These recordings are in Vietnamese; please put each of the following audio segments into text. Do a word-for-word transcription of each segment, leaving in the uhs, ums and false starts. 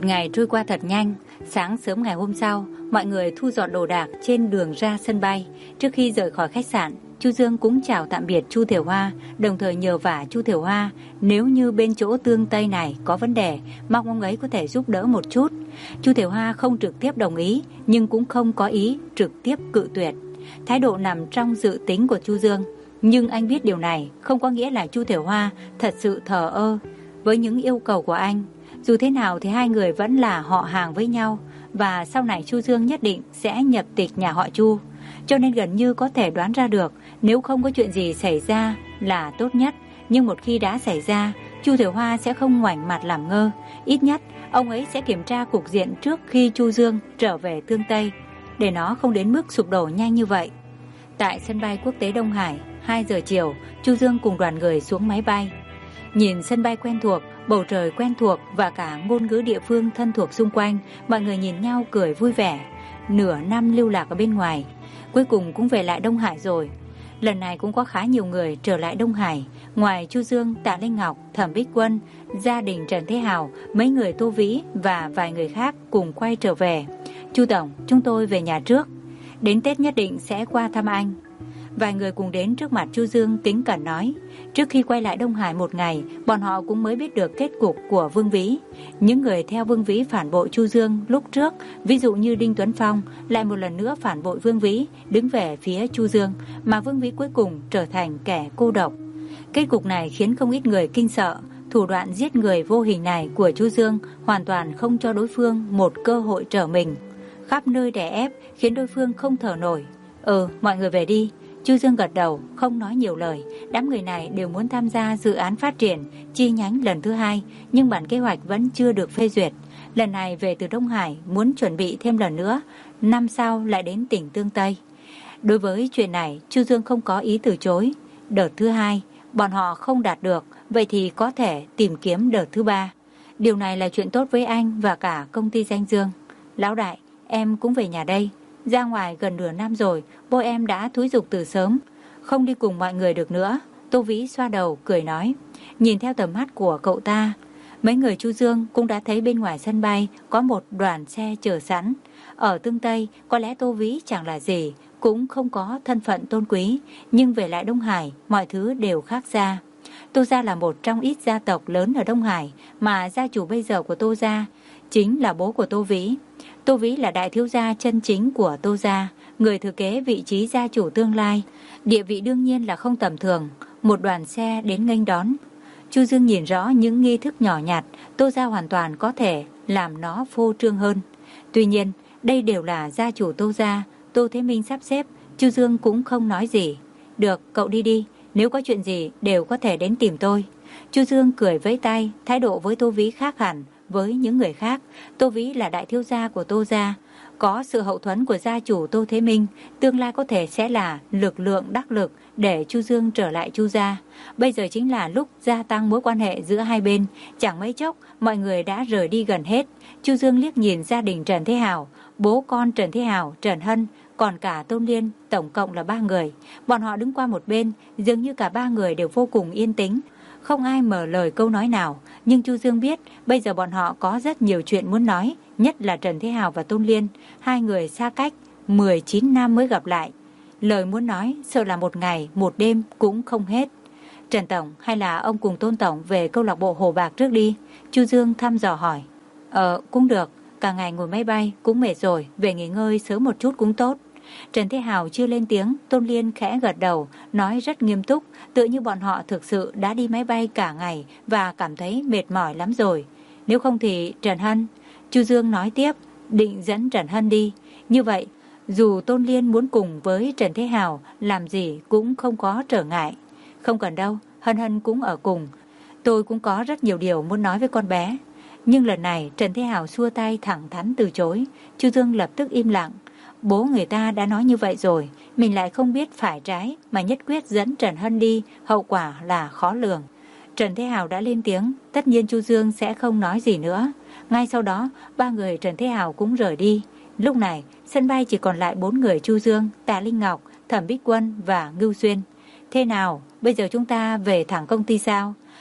Một ngày trôi qua thật nhanh. Sáng sớm ngày hôm sau, mọi người thu dọn đồ đạc trên đường ra sân bay. Trước khi rời khỏi khách sạn, Chu Dương cũng chào tạm biệt Chu Thiểu Hoa, đồng thời nhờ vả Chu Thiểu Hoa nếu như bên chỗ Tương Tây này có vấn đề, mong ông ấy có thể giúp đỡ một chút. Chu Thiểu Hoa không trực tiếp đồng ý, nhưng cũng không có ý trực tiếp cự tuyệt. Thái độ nằm trong dự tính của Chu Dương, nhưng anh biết điều này không có nghĩa là Chu Thiểu Hoa thật sự thờ ơ với những yêu cầu của anh. Dù thế nào thì hai người vẫn là họ hàng với nhau, và sau này Chu Dương nhất định sẽ nhập tịch nhà họ Chu. Cho nên gần như có thể đoán ra được nếu không có chuyện gì xảy ra là tốt nhất. Nhưng một khi đã xảy ra, Chu Thiểu Hoa sẽ không ngoảnh mặt làm ngơ. Ít nhất ông ấy sẽ kiểm tra cục diện trước khi Chu Dương trở về Tương Tây, để nó không đến mức sụp đổ nhanh như vậy. Tại sân bay quốc tế Đông Hải, hai giờ chiều, Chu Dương cùng đoàn người xuống máy bay. Nhìn sân bay quen thuộc, bầu trời quen thuộc và cả ngôn ngữ địa phương thân thuộc xung quanh, mọi người nhìn nhau cười vui vẻ. Nửa năm lưu lạc ở bên ngoài, cuối cùng cũng về lại Đông Hải rồi. Lần này cũng có khá nhiều người trở lại Đông Hải. Ngoài Chu Dương, Tạ Linh Ngọc, Thẩm Bích Quân, gia đình Trần Thế Hào, mấy người Tô Vĩ và vài người khác cùng quay trở về. Chu Tổng, chúng tôi về nhà trước. Đến Tết nhất định sẽ qua thăm anh. Vài người cùng đến trước mặt Chu Dương kính cẩn nói. Trước khi quay lại Đông Hải một ngày, bọn họ cũng mới biết được kết cục của Vương Vĩ. Những người theo Vương Vĩ phản bội Chu Dương lúc trước, ví dụ như Đinh Tuấn Phong, lại một lần nữa phản bội Vương Vĩ, đứng về phía Chu Dương, mà Vương Vĩ cuối cùng trở thành kẻ cô độc. Kết cục này khiến không ít người kinh sợ. Thủ đoạn giết người vô hình này của Chu Dương hoàn toàn không cho đối phương một cơ hội trở mình. Khắp nơi đè ép khiến đối phương không thở nổi. Ừ, mọi người về đi. Chu Dương gật đầu, không nói nhiều lời. Đám người này đều muốn tham gia dự án phát triển chi nhánh lần thứ hai, nhưng bản kế hoạch vẫn chưa được phê duyệt. Lần này về từ Đông Hải, muốn chuẩn bị thêm lần nữa, năm sau lại đến tỉnh Tương Tây. Đối với chuyện này, Chu Dương không có ý từ chối. Đợt thứ hai, bọn họ không đạt được, vậy thì có thể tìm kiếm đợt thứ ba. Điều này là chuyện tốt với anh và cả công ty Danh Dương. Lão đại, em cũng về nhà đây. Ra ngoài gần nửa năm rồi, bố em đã thúi giục từ sớm, không đi cùng mọi người được nữa. Tô Vĩ xoa đầu, cười nói. Nhìn theo tầm mắt của cậu ta, mấy người Chu Dương cũng đã thấy bên ngoài sân bay có một đoàn xe chờ sẵn. Ở Tương Tây, có lẽ Tô Vĩ chẳng là gì, cũng không có thân phận tôn quý, nhưng về lại Đông Hải, mọi thứ đều khác ra. Tô gia là một trong ít gia tộc lớn ở Đông Hải, mà gia chủ bây giờ của Tô gia chính là bố của Tô Vĩ. Tô Vĩ là đại thiếu gia chân chính của Tô gia, người thừa kế vị trí gia chủ tương lai. Địa vị đương nhiên là không tầm thường. Một đoàn xe đến nghênh đón. Chu Dương nhìn rõ những nghi thức nhỏ nhặt, Tô gia hoàn toàn có thể làm nó phô trương hơn. Tuy nhiên, đây đều là gia chủ Tô gia, Tô Thế Minh sắp xếp, Chu Dương cũng không nói gì. Được, cậu đi đi, nếu có chuyện gì đều có thể đến tìm tôi. Chu Dương cười vẫy tay, thái độ với Tô Vĩ khác hẳn với những người khác. Tô Vĩ là đại thiếu gia của Tô gia, có sự hậu thuẫn của gia chủ Tô Thế Minh, tương lai có thể sẽ là lực lượng đắc lực để Chu Dương trở lại Chu gia. Bây giờ chính là lúc gia tăng mối quan hệ giữa hai bên. Chẳng mấy chốc, mọi người đã rời đi gần hết. Chu Dương liếc nhìn gia đình Trần Thế Hào, bố con Trần Thế Hào, Trần Hân, còn cả Tôn Liên, tổng cộng là ba người. Bọn họ đứng qua một bên, dường như cả ba người đều vô cùng yên tĩnh, không ai mở lời câu nói nào. Nhưng Chu Dương biết bây giờ bọn họ có rất nhiều chuyện muốn nói, nhất là Trần Thế Hào và Tôn Liên. Hai người xa cách mười chín năm mới gặp lại, lời muốn nói sợ là một ngày một đêm cũng không hết. Trần Tổng, hay là ông cùng Tôn Tổng về câu lạc bộ Hồ Bạc trước đi? Chu Dương thăm dò hỏi. Ờ, cũng được, cả ngày ngồi máy bay cũng mệt rồi, về nghỉ ngơi sớm một chút cũng tốt. Trần Thế Hào chưa lên tiếng, Tôn Liên khẽ gật đầu, nói rất nghiêm túc, tựa như bọn họ thực sự đã đi máy bay cả ngày và cảm thấy mệt mỏi lắm rồi. Nếu không thì Trần Hân, Chu Dương nói tiếp, định dẫn Trần Hân đi. Như vậy, dù Tôn Liên muốn cùng với Trần Thế Hào làm gì cũng không có trở ngại. Không cần đâu, Hân Hân cũng ở cùng. Tôi cũng có rất nhiều điều muốn nói với con bé. Nhưng lần này Trần Thế Hào xua tay thẳng thắn từ chối. Chu Dương lập tức im lặng. Bố người ta đã nói như vậy rồi, mình lại không biết phải trái mà nhất quyết dẫn Trần Hân đi, hậu quả là khó lường. Trần Thế Hào đã lên tiếng, tất nhiên Chu Dương sẽ không nói gì nữa. Ngay sau đó, ba người Trần Thế Hào cũng rời đi. Lúc này, sân bay chỉ còn lại bốn người Chu Dương, Tạ Linh Ngọc, Thẩm Bích Quân và Ngưu Xuyên. Thế nào, bây giờ chúng ta về thẳng công ty sao?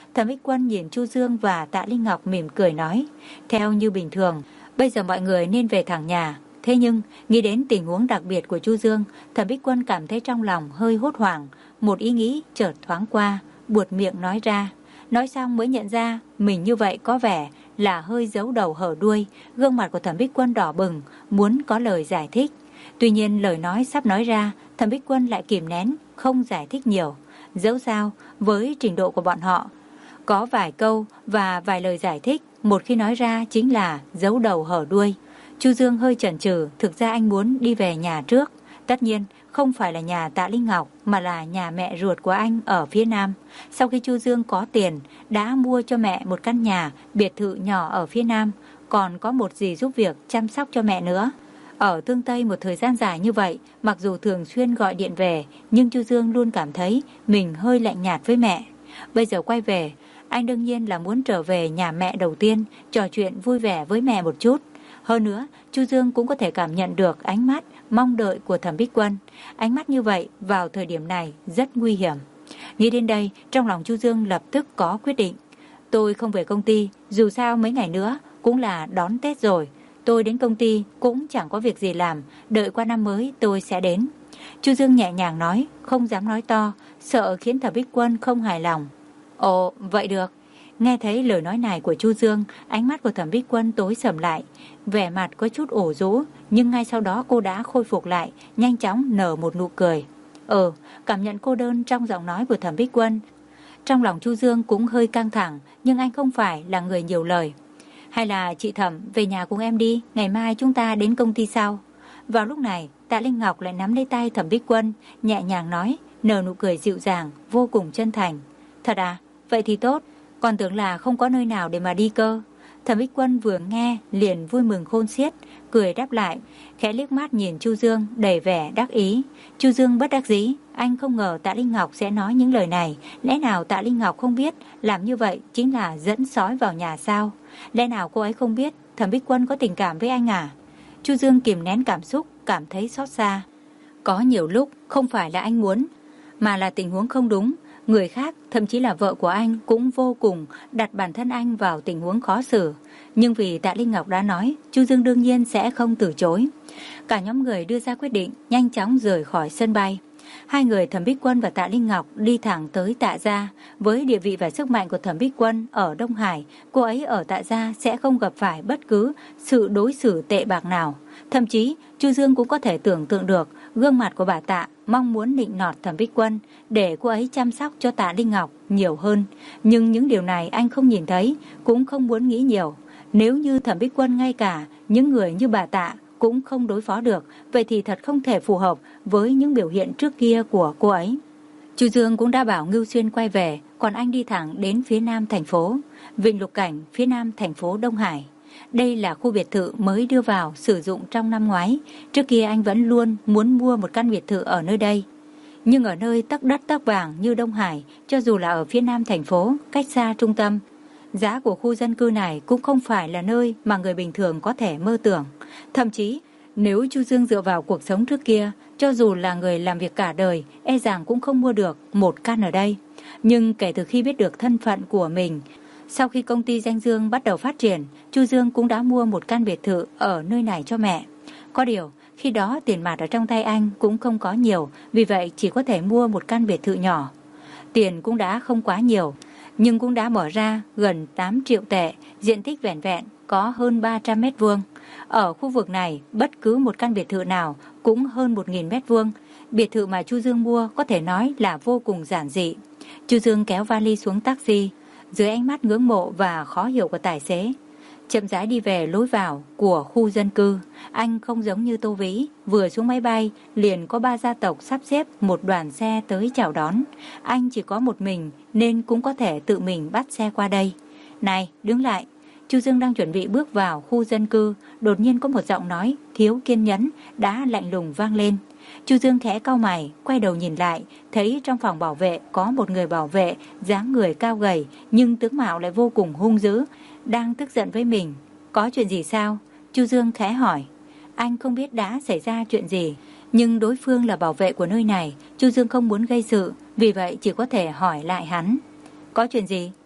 Thẩm Bích Quân nhìn Chu Dương và Tạ Linh Ngọc mỉm cười nói, theo như bình thường, bây giờ mọi người nên về thẳng nhà. Thế nhưng, nghĩ đến tình huống đặc biệt của Chu Dương, Thẩm Bích Quân cảm thấy trong lòng hơi hốt hoảng. Một ý nghĩ chợt thoáng qua, buột miệng nói ra. Nói xong mới nhận ra mình như vậy có vẻ là hơi giấu đầu hở đuôi. Gương mặt của Thẩm Bích Quân đỏ bừng, muốn có lời giải thích. Tuy nhiên lời nói sắp nói ra, Thẩm Bích Quân lại kìm nén, không giải thích nhiều. Dẫu sao, với trình độ của bọn họ, có vài câu và vài lời giải thích, một khi nói ra chính là giấu đầu hở đuôi. Chu Dương hơi chần chừ, thực ra anh muốn đi về nhà trước. Tất nhiên, không phải là nhà Tạ Linh Ngọc mà là nhà mẹ ruột của anh ở phía Nam. Sau khi Chu Dương có tiền, đã mua cho mẹ một căn nhà, biệt thự nhỏ ở phía Nam, còn có một dì giúp việc chăm sóc cho mẹ nữa. Ở Thương Tây một thời gian dài như vậy, mặc dù thường xuyên gọi điện về, nhưng Chu Dương luôn cảm thấy mình hơi lạnh nhạt với mẹ. Bây giờ quay về, anh đương nhiên là muốn trở về nhà mẹ đầu tiên, trò chuyện vui vẻ với mẹ một chút. Hơn nữa, Chu Dương cũng có thể cảm nhận được ánh mắt mong đợi của Thẩm Bích Quân. Ánh mắt như vậy vào thời điểm này rất nguy hiểm. Nghĩ đến đây, trong lòng Chu Dương lập tức có quyết định. Tôi không về công ty, dù sao mấy ngày nữa cũng là đón Tết rồi. Tôi đến công ty cũng chẳng có việc gì làm, đợi qua năm mới tôi sẽ đến. Chu Dương nhẹ nhàng nói, không dám nói to, sợ khiến Thẩm Bích Quân không hài lòng. Ồ, vậy được. Nghe thấy lời nói này của Chu Dương, ánh mắt của Thẩm Bích Quân tối sầm lại, vẻ mặt có chút ủ rũ, nhưng ngay sau đó cô đã khôi phục lại, nhanh chóng nở một nụ cười. Ừ, cảm nhận cô đơn trong giọng nói của Thẩm Bích Quân. Trong lòng Chu Dương cũng hơi căng thẳng, nhưng anh không phải là người nhiều lời. Hay là chị Thẩm về nhà cùng em đi, ngày mai chúng ta đến công ty sau. Vào lúc này, Tạ Linh Ngọc lại nắm lấy tay Thẩm Bích Quân, nhẹ nhàng nói, nở nụ cười dịu dàng, vô cùng chân thành. Thật à, vậy thì tốt, còn tưởng là không có nơi nào để mà đi cơ. Thẩm Bích Quân vừa nghe liền vui mừng khôn xiết, cười đáp lại, khẽ liếc mắt nhìn Chu Dương đầy vẻ đắc ý. Chu Dương bất đắc dĩ, anh không ngờ Tạ Linh Ngọc sẽ nói những lời này. Lẽ nào Tạ Linh Ngọc không biết làm như vậy chính là dẫn sói vào nhà sao? Lẽ nào cô ấy không biết Thẩm Bích Quân có tình cảm với anh à? Chu Dương kìm nén cảm xúc, cảm thấy xót xa. Có nhiều lúc không phải là anh muốn, mà là tình huống không đúng. Người khác, thậm chí là vợ của anh cũng vô cùng đặt bản thân anh vào tình huống khó xử. Nhưng vì Tạ Linh Ngọc đã nói, Chu Dương đương nhiên sẽ không từ chối. Cả nhóm người đưa ra quyết định, nhanh chóng rời khỏi sân bay. Hai người Thẩm Bích Quân và Tạ Linh Ngọc đi thẳng tới Tạ Gia. Với địa vị và sức mạnh của Thẩm Bích Quân ở Đông Hải, cô ấy ở Tạ Gia sẽ không gặp phải bất cứ sự đối xử tệ bạc nào. Thậm chí, Chu Dương cũng có thể tưởng tượng được gương mặt của bà Tạ mong muốn nịnh nọt Thẩm Bích Quân để cô ấy chăm sóc cho Tạ Linh Ngọc nhiều hơn. Nhưng những điều này anh không nhìn thấy, cũng không muốn nghĩ nhiều. Nếu như Thẩm Bích Quân ngay cả những người như bà Tạ cũng không đối phó được, vậy thì thật không thể phù hợp với những biểu hiện trước kia của cô ấy. Chu Dương cũng đã bảo Ngưu Xuyên quay về, còn anh đi thẳng đến phía nam thành phố, Vịnh Lục Cảnh, phía nam thành phố Đông Hải. Đây là khu biệt thự mới đưa vào sử dụng trong năm ngoái. Trước kia anh vẫn luôn muốn mua một căn biệt thự ở nơi đây. Nhưng ở nơi tắc đất tắc vàng như Đông Hải, cho dù là ở phía nam thành phố, cách xa trung tâm, giá của khu dân cư này cũng không phải là nơi mà người bình thường có thể mơ tưởng. Thậm chí, nếu Chu Dương dựa vào cuộc sống trước kia, cho dù là người làm việc cả đời, e rằng cũng không mua được một căn ở đây. Nhưng kể từ khi biết được thân phận của mình, sau khi công ty Danh Dương bắt đầu phát triển, Chu Dương cũng đã mua một căn biệt thự ở nơi này cho mẹ. Có điều, khi đó tiền mặt ở trong tay anh cũng không có nhiều, vì vậy chỉ có thể mua một căn biệt thự nhỏ. Tiền cũng đã không quá nhiều, nhưng cũng đã bỏ ra gần tám triệu tệ, diện tích vẻn vẹn có hơn ba trăm mét vuông. Ở khu vực này, bất cứ một căn biệt thự nào cũng hơn một nghìn mét vuông. Biệt thự mà Chu Dương mua có thể nói là vô cùng giản dị. Chu Dương kéo vali xuống taxi, dưới ánh mắt ngưỡng mộ và khó hiểu của tài xế, chậm rãi đi về lối vào của khu dân cư. Anh không giống như Tô Vĩ, vừa xuống máy bay liền có ba gia tộc sắp xếp một đoàn xe tới chào đón. Anh chỉ có một mình nên cũng có thể tự mình bắt xe qua đây. Này, đứng lại. Chu Dương đang chuẩn bị bước vào khu dân cư, đột nhiên có một giọng nói thiếu kiên nhẫn đã lạnh lùng vang lên. Chu Dương khẽ cau mày, quay đầu nhìn lại, thấy trong phòng bảo vệ có một người bảo vệ, dáng người cao gầy nhưng tướng mạo lại vô cùng hung dữ, đang tức giận với mình. Có chuyện gì sao? Chu Dương khẽ hỏi. Anh không biết đã xảy ra chuyện gì, nhưng đối phương là bảo vệ của nơi này, Chu Dương không muốn gây sự, vì vậy chỉ có thể hỏi lại hắn. Có chuyện gì?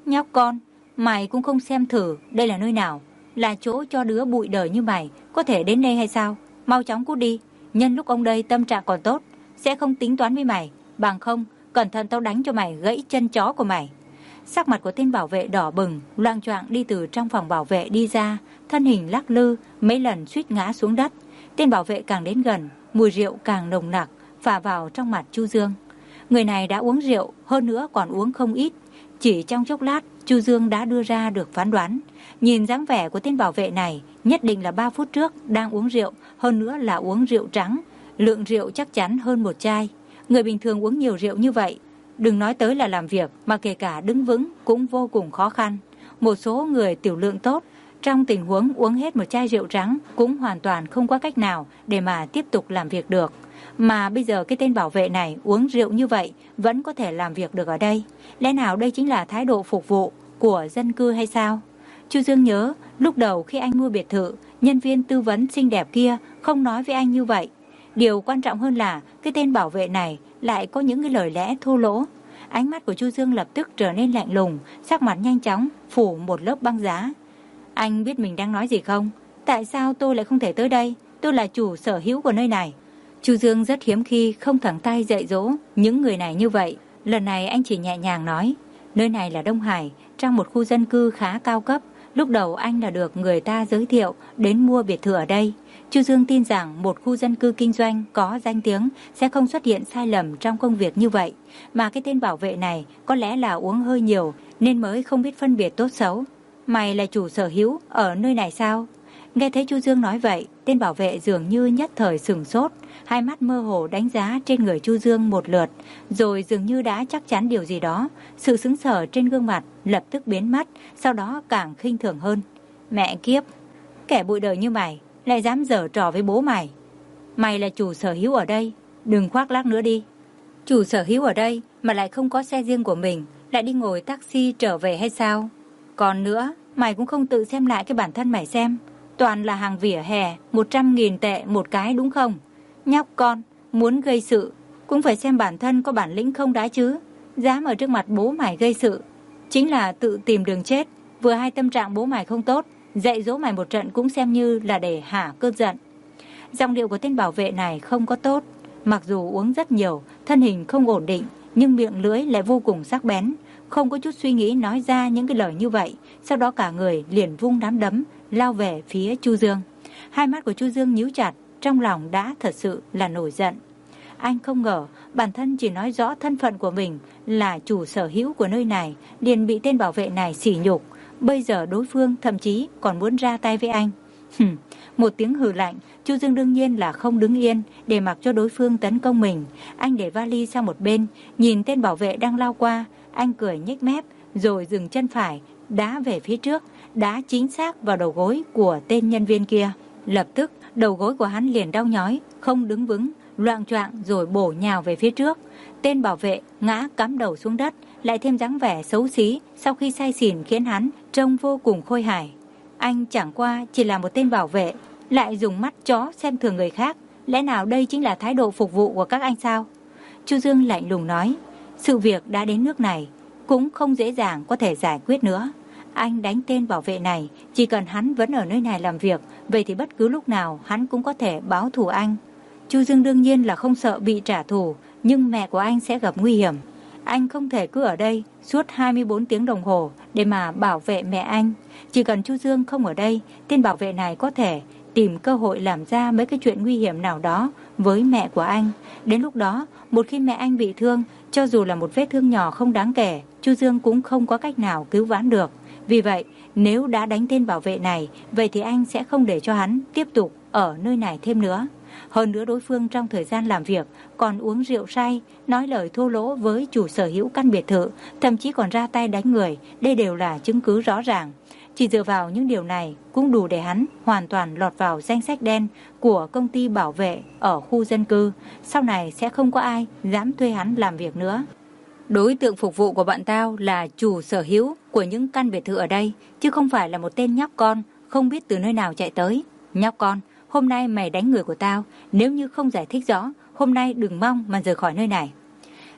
Nhóc con, mày cũng không xem thử đây là nơi nào, là chỗ cho đứa bụi đời như mày có thể đến đây hay sao? Mau chóng cút đi, nhân lúc ông đây tâm trạng còn tốt, sẽ không tính toán với mày, bằng không cẩn thận tao đánh cho mày gãy chân chó của mày. Sắc mặt của tên bảo vệ đỏ bừng, loạng choạng đi từ trong phòng bảo vệ đi ra, thân hình lắc lư, mấy lần suýt ngã xuống đất. Tên bảo vệ càng đến gần, mùi rượu càng nồng nặc phả vào trong mặt Chu Dương. Người này đã uống rượu, hơn nữa còn uống không ít. Chỉ trong chốc lát, Chu Dương đã đưa ra được phán đoán. Nhìn dáng vẻ của tên bảo vệ này, nhất định là ba phút trước đang uống rượu, hơn nữa là uống rượu trắng. Lượng rượu chắc chắn hơn một chai. Người bình thường uống nhiều rượu như vậy, đừng nói tới là làm việc, mà kể cả đứng vững cũng vô cùng khó khăn. Một số người tiểu lượng tốt, trong tình huống uống hết một chai rượu trắng cũng hoàn toàn không có cách nào để mà tiếp tục làm việc được. Mà bây giờ cái tên bảo vệ này uống rượu như vậy vẫn có thể làm việc được ở đây. Lẽ nào đây chính là thái độ phục vụ của dân cư hay sao? Chu Dương nhớ lúc đầu khi anh mua biệt thự, nhân viên tư vấn xinh đẹp kia không nói với anh như vậy. Điều quan trọng hơn là cái tên bảo vệ này lại có những cái lời lẽ thô lỗ. Ánh mắt của Chu Dương lập tức trở nên lạnh lùng, sắc mặt nhanh chóng phủ một lớp băng giá. Anh biết mình đang nói gì không? Tại sao tôi lại không thể tới đây? Tôi là chủ sở hữu của nơi này. Chu Dương rất hiếm khi không thẳng tay dạy dỗ những người này như vậy. Lần này anh chỉ nhẹ nhàng nói, nơi này là Đông Hải, trong một khu dân cư khá cao cấp. Lúc đầu anh là được người ta giới thiệu đến mua biệt thự ở đây. Chu Dương tin rằng một khu dân cư kinh doanh có danh tiếng sẽ không xuất hiện sai lầm trong công việc như vậy. Mà cái tên bảo vệ này có lẽ là uống hơi nhiều nên mới không biết phân biệt tốt xấu. Mày là chủ sở hữu ở nơi này sao? Nghe thấy Chu Dương nói vậy, tên bảo vệ dường như nhất thời sửng sốt, hai mắt mơ hồ đánh giá trên người Chu Dương một lượt, rồi dường như đã chắc chắn điều gì đó. Sự sững sờ trên gương mặt lập tức biến mất, sau đó càng khinh thường hơn. Mẹ kiếp, kẻ bụi đời như mày lại dám giở trò với bố mày. Mày là chủ sở hữu ở đây, đừng khoác lác nữa đi. Chủ sở hữu ở đây mà lại không có xe riêng của mình, lại đi ngồi taxi trở về hay sao? Còn nữa, mày cũng không tự xem lại cái bản thân mày xem. Toàn là hàng vỉa hè, một trăm nghìn tệ một cái đúng không? Nhóc con, muốn gây sự, cũng phải xem bản thân có bản lĩnh không đã chứ. Dám ở trước mặt bố mày gây sự, chính là tự tìm đường chết. Vừa hay tâm trạng bố mày không tốt, dạy dỗ mày một trận cũng xem như là để hả cơn giận. Giọng điệu của tên bảo vệ này không có tốt. Mặc dù uống rất nhiều, thân hình không ổn định, nhưng miệng lưỡi lại vô cùng sắc bén. Không có chút suy nghĩ nói ra những cái lời như vậy. Sau đó cả người liền vung nắm đấm lao về phía Chu Dương. Hai mắt của Chu Dương nhíu chặt, trong lòng đã thật sự là nổi giận. Anh không ngờ bản thân chỉ nói rõ thân phận của mình là chủ sở hữu của nơi này, liền bị tên bảo vệ này sỉ nhục. Bây giờ đối phương thậm chí còn muốn ra tay với anh. Hừm, một tiếng hừ lạnh, Chu Dương đương nhiên là không đứng yên để mặc cho đối phương tấn công mình. Anh để vali sang một bên, nhìn tên bảo vệ đang lao qua, anh cười nhếch mép rồi dừng chân phải, đá về phía trước, đá chính xác vào đầu gối của tên nhân viên kia. Lập tức đầu gối của hắn liền đau nhói, không đứng vững, loạng choạng rồi bổ nhào về phía trước. Tên bảo vệ ngã cắm đầu xuống đất, lại thêm dáng vẻ xấu xí sau khi say xỉn khiến hắn trông vô cùng khôi hài. Anh chẳng qua chỉ là một tên bảo vệ, lại dùng mắt chó xem thường người khác. Lẽ nào đây chính là thái độ phục vụ của các anh sao? Chu Dương lạnh lùng nói, sự việc đã đến nước này, cũng không dễ dàng có thể giải quyết nữa. Anh đánh tên bảo vệ này, chỉ cần hắn vẫn ở nơi này làm việc, vậy thì bất cứ lúc nào hắn cũng có thể báo thù anh. Chu Dương đương nhiên là không sợ bị trả thù, nhưng mẹ của anh sẽ gặp nguy hiểm. Anh không thể cứ ở đây suốt hai mươi bốn tiếng đồng hồ để mà bảo vệ mẹ anh. Chỉ cần Chu Dương không ở đây, tên bảo vệ này có thể tìm cơ hội làm ra mấy cái chuyện nguy hiểm nào đó với mẹ của anh. Đến lúc đó, một khi mẹ anh bị thương, cho dù là một vết thương nhỏ không đáng kể, Chu Dương cũng không có cách nào cứu vãn được. Vì vậy, nếu đã đánh tên bảo vệ này, vậy thì anh sẽ không để cho hắn tiếp tục ở nơi này thêm nữa. Hơn nữa đối phương trong thời gian làm việc còn uống rượu say, nói lời thô lỗ với chủ sở hữu căn biệt thự, thậm chí còn ra tay đánh người. Đây đều là chứng cứ rõ ràng. Chỉ dựa vào những điều này cũng đủ để hắn hoàn toàn lọt vào danh sách đen của công ty bảo vệ ở khu dân cư. Sau này sẽ không có ai dám thuê hắn làm việc nữa. Đối tượng phục vụ của bọn tao là chủ sở hữu của những căn biệt thự ở đây, chứ không phải là một tên nhóc con không biết từ nơi nào chạy tới. Nhóc con, hôm nay mày đánh người của tao, nếu như không giải thích rõ, hôm nay đừng mong mà rời khỏi nơi này.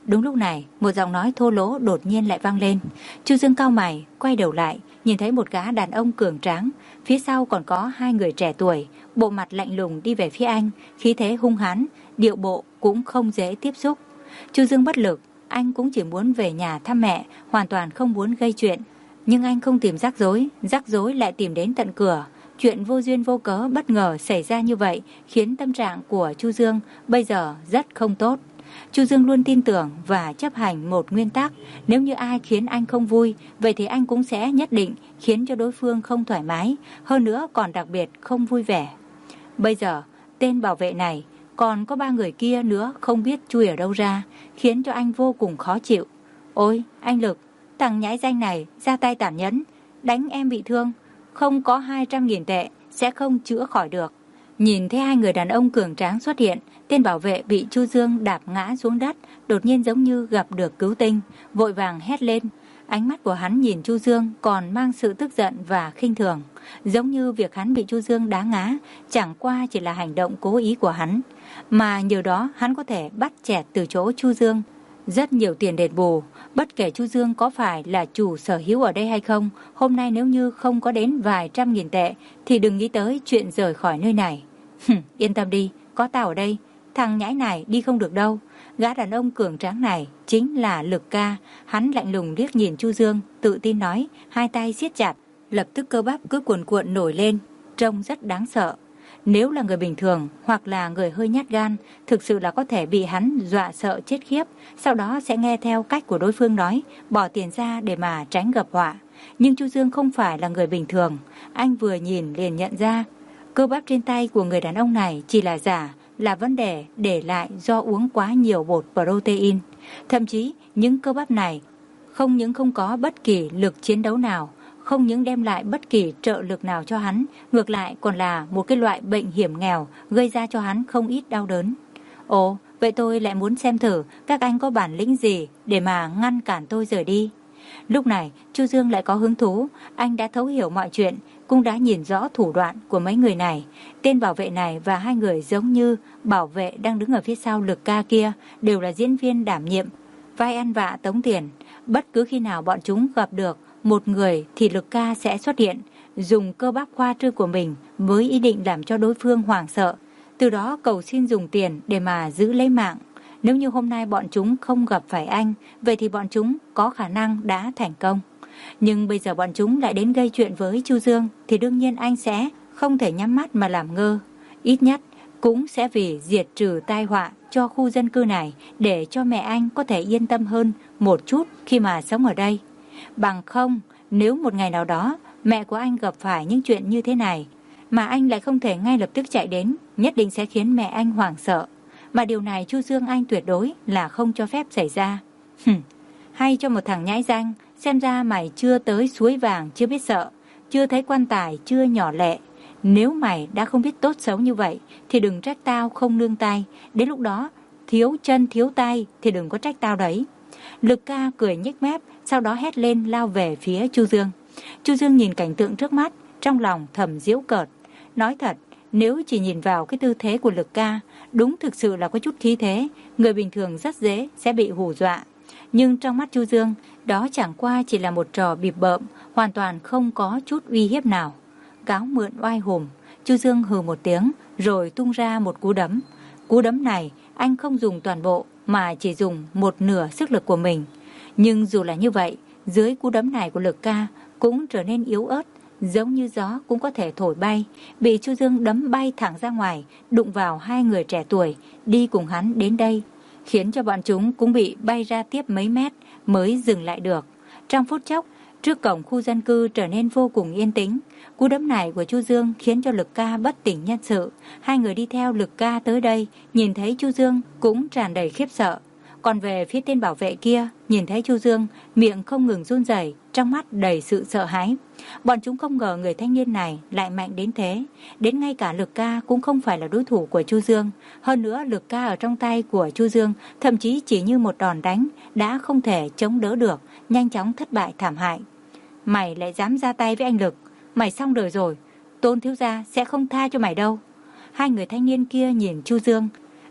Đúng lúc này, một giọng nói thô lỗ đột nhiên lại vang lên. Chu Dương cau mày, quay đầu lại, nhìn thấy một gã đàn ông cường tráng, phía sau còn có hai người trẻ tuổi, bộ mặt lạnh lùng đi về phía anh, khí thế hung hãn, điệu bộ cũng không dễ tiếp xúc. Chu Dương bất lực, anh cũng chỉ muốn về nhà thăm mẹ, hoàn toàn không muốn gây chuyện. Nhưng anh không tìm rắc rối, rắc rối lại tìm đến tận cửa. Chuyện vô duyên vô cớ bất ngờ xảy ra như vậy khiến tâm trạng của Chu Dương bây giờ rất không tốt. Chu Dương luôn tin tưởng và chấp hành một nguyên tắc, nếu như ai khiến anh không vui, vậy thì anh cũng sẽ nhất định khiến cho đối phương không thoải mái, hơn nữa còn đặc biệt không vui vẻ. Bây giờ, tên bảo vệ này, còn có ba người kia nữa không biết chui ở đâu ra, khiến cho anh vô cùng khó chịu. Ôi, anh Lực, thằng nhãi danh này ra tay tàn nhẫn, đánh em bị thương, không có hai trăm nghìn tệ sẽ không chữa khỏi được. Nhìn thấy hai người đàn ông cường tráng xuất hiện, tên bảo vệ bị Chu Dương đạp ngã xuống đất, đột nhiên giống như gặp được cứu tinh, vội vàng hét lên. Ánh mắt của hắn nhìn Chu Dương còn mang sự tức giận và khinh thường, giống như việc hắn bị Chu Dương đá ngã chẳng qua chỉ là hành động cố ý của hắn, mà nhờ đó hắn có thể bắt chẹt từ chỗ Chu Dương rất nhiều tiền đền bù. Bất kể Chu Dương có phải là chủ sở hữu ở đây hay không, hôm nay nếu như không có đến vài trăm nghìn tệ thì đừng nghĩ tới chuyện rời khỏi nơi này. Yên tâm đi, có tao ở đây, thằng nhãi này đi không được đâu. Gã đàn ông cường tráng này chính là Lực Ca. Hắn lạnh lùng liếc nhìn Chu Dương, tự tin nói, hai tay siết chặt, lập tức cơ bắp cứ cuồn cuộn nổi lên, trông rất đáng sợ. Nếu là người bình thường hoặc là người hơi nhát gan, thực sự là có thể bị hắn dọa sợ chết khiếp, sau đó sẽ nghe theo cách của đối phương nói, bỏ tiền ra để mà tránh gặp họa. Nhưng Chu Dương không phải là người bình thường, anh vừa nhìn liền nhận ra, cơ bắp trên tay của người đàn ông này chỉ là giả, là vấn đề để lại do uống quá nhiều bột protein. Thậm chí những cơ bắp này không những không có bất kỳ lực chiến đấu nào, không những đem lại bất kỳ trợ lực nào cho hắn, ngược lại còn là một cái loại bệnh hiểm nghèo gây ra cho hắn không ít đau đớn. Ồ, vậy tôi lại muốn xem thử các anh có bản lĩnh gì để mà ngăn cản tôi rời đi. Lúc này Chu Dương lại có hứng thú, anh đã thấu hiểu mọi chuyện, cũng đã nhìn rõ thủ đoạn của mấy người này. Tên bảo vệ này và hai người giống như bảo vệ đang đứng ở phía sau Lực Ca kia đều là diễn viên đảm nhiệm vai ăn vạ tống tiền. Bất cứ khi nào bọn chúng gặp được một người thì Lực Ca sẽ xuất hiện, dùng cơ bắp khoa trương của mình với ý định làm cho đối phương hoảng sợ, từ đó cầu xin dùng tiền để mà giữ lấy mạng. Nếu như hôm nay bọn chúng không gặp phải anh, vậy thì bọn chúng có khả năng đã thành công. Nhưng bây giờ bọn chúng lại đến gây chuyện với Chu Dương, thì đương nhiên anh sẽ không thể nhắm mắt mà làm ngơ. Ít nhất cũng sẽ vì diệt trừ tai họa cho khu dân cư này, để cho mẹ anh có thể yên tâm hơn một chút khi mà sống ở đây. Bằng không, nếu một ngày nào đó mẹ của anh gặp phải những chuyện như thế này, mà anh lại không thể ngay lập tức chạy đến, nhất định sẽ khiến mẹ anh hoảng sợ. Mà điều này Chu Dương anh tuyệt đối là không cho phép xảy ra. Hừm, hay cho một thằng nhãi danh, xem ra mày chưa tới suối vàng chưa biết sợ, chưa thấy quan tài chưa nhỏ lệ. Nếu mày đã không biết tốt xấu như vậy thì đừng trách tao không nương tay, đến lúc đó thiếu chân thiếu tay thì đừng có trách tao đấy. Lực Ca cười nhếch mép, sau đó hét lên lao về phía Chu Dương. Chu Dương nhìn cảnh tượng trước mắt, trong lòng thầm giễu cợt. Nói thật, nếu chỉ nhìn vào cái tư thế của Lực Ca, đúng thực sự là có chút khí thế, người bình thường rất dễ sẽ bị hù dọa. Nhưng trong mắt Chu Dương, đó chẳng qua chỉ là một trò bịp bợm, hoàn toàn không có chút uy hiếp nào. Cáo mượn oai hùng, Chu Dương hừ một tiếng, rồi tung ra một cú đấm. Cú đấm này, anh không dùng toàn bộ, mà chỉ dùng một nửa sức lực của mình. Nhưng dù là như vậy, dưới cú đấm này của Lực Ca cũng trở nên yếu ớt, giống như gió cũng có thể thổi bay, bị Chu Dương đấm bay thẳng ra ngoài, đụng vào hai người trẻ tuổi đi cùng hắn đến đây, khiến cho bọn chúng cũng bị bay ra tiếp mấy mét mới dừng lại được. Trong phút chốc, trước cổng khu dân cư trở nên vô cùng yên tĩnh. Cú đấm này của Chu Dương khiến cho Lực Ca bất tỉnh nhân sự. Hai người đi theo Lực Ca tới đây, nhìn thấy Chu Dương cũng tràn đầy khiếp sợ. Còn về phía tên bảo vệ kia, nhìn thấy Chu Dương, miệng không ngừng run rẩy, trong mắt đầy sự sợ hãi. Bọn chúng không ngờ người thanh niên này lại mạnh đến thế, đến ngay cả Lực Ca cũng không phải là đối thủ của Chu Dương. Hơn nữa Lực Ca ở trong tay của Chu Dương thậm chí chỉ như một đòn đánh đã không thể chống đỡ được, nhanh chóng thất bại thảm hại. Mày lại dám ra tay với anh Lực, mày xong đời rồi, Tôn thiếu gia sẽ không tha cho mày đâu. Hai người thanh niên kia nhìn Chu Dương,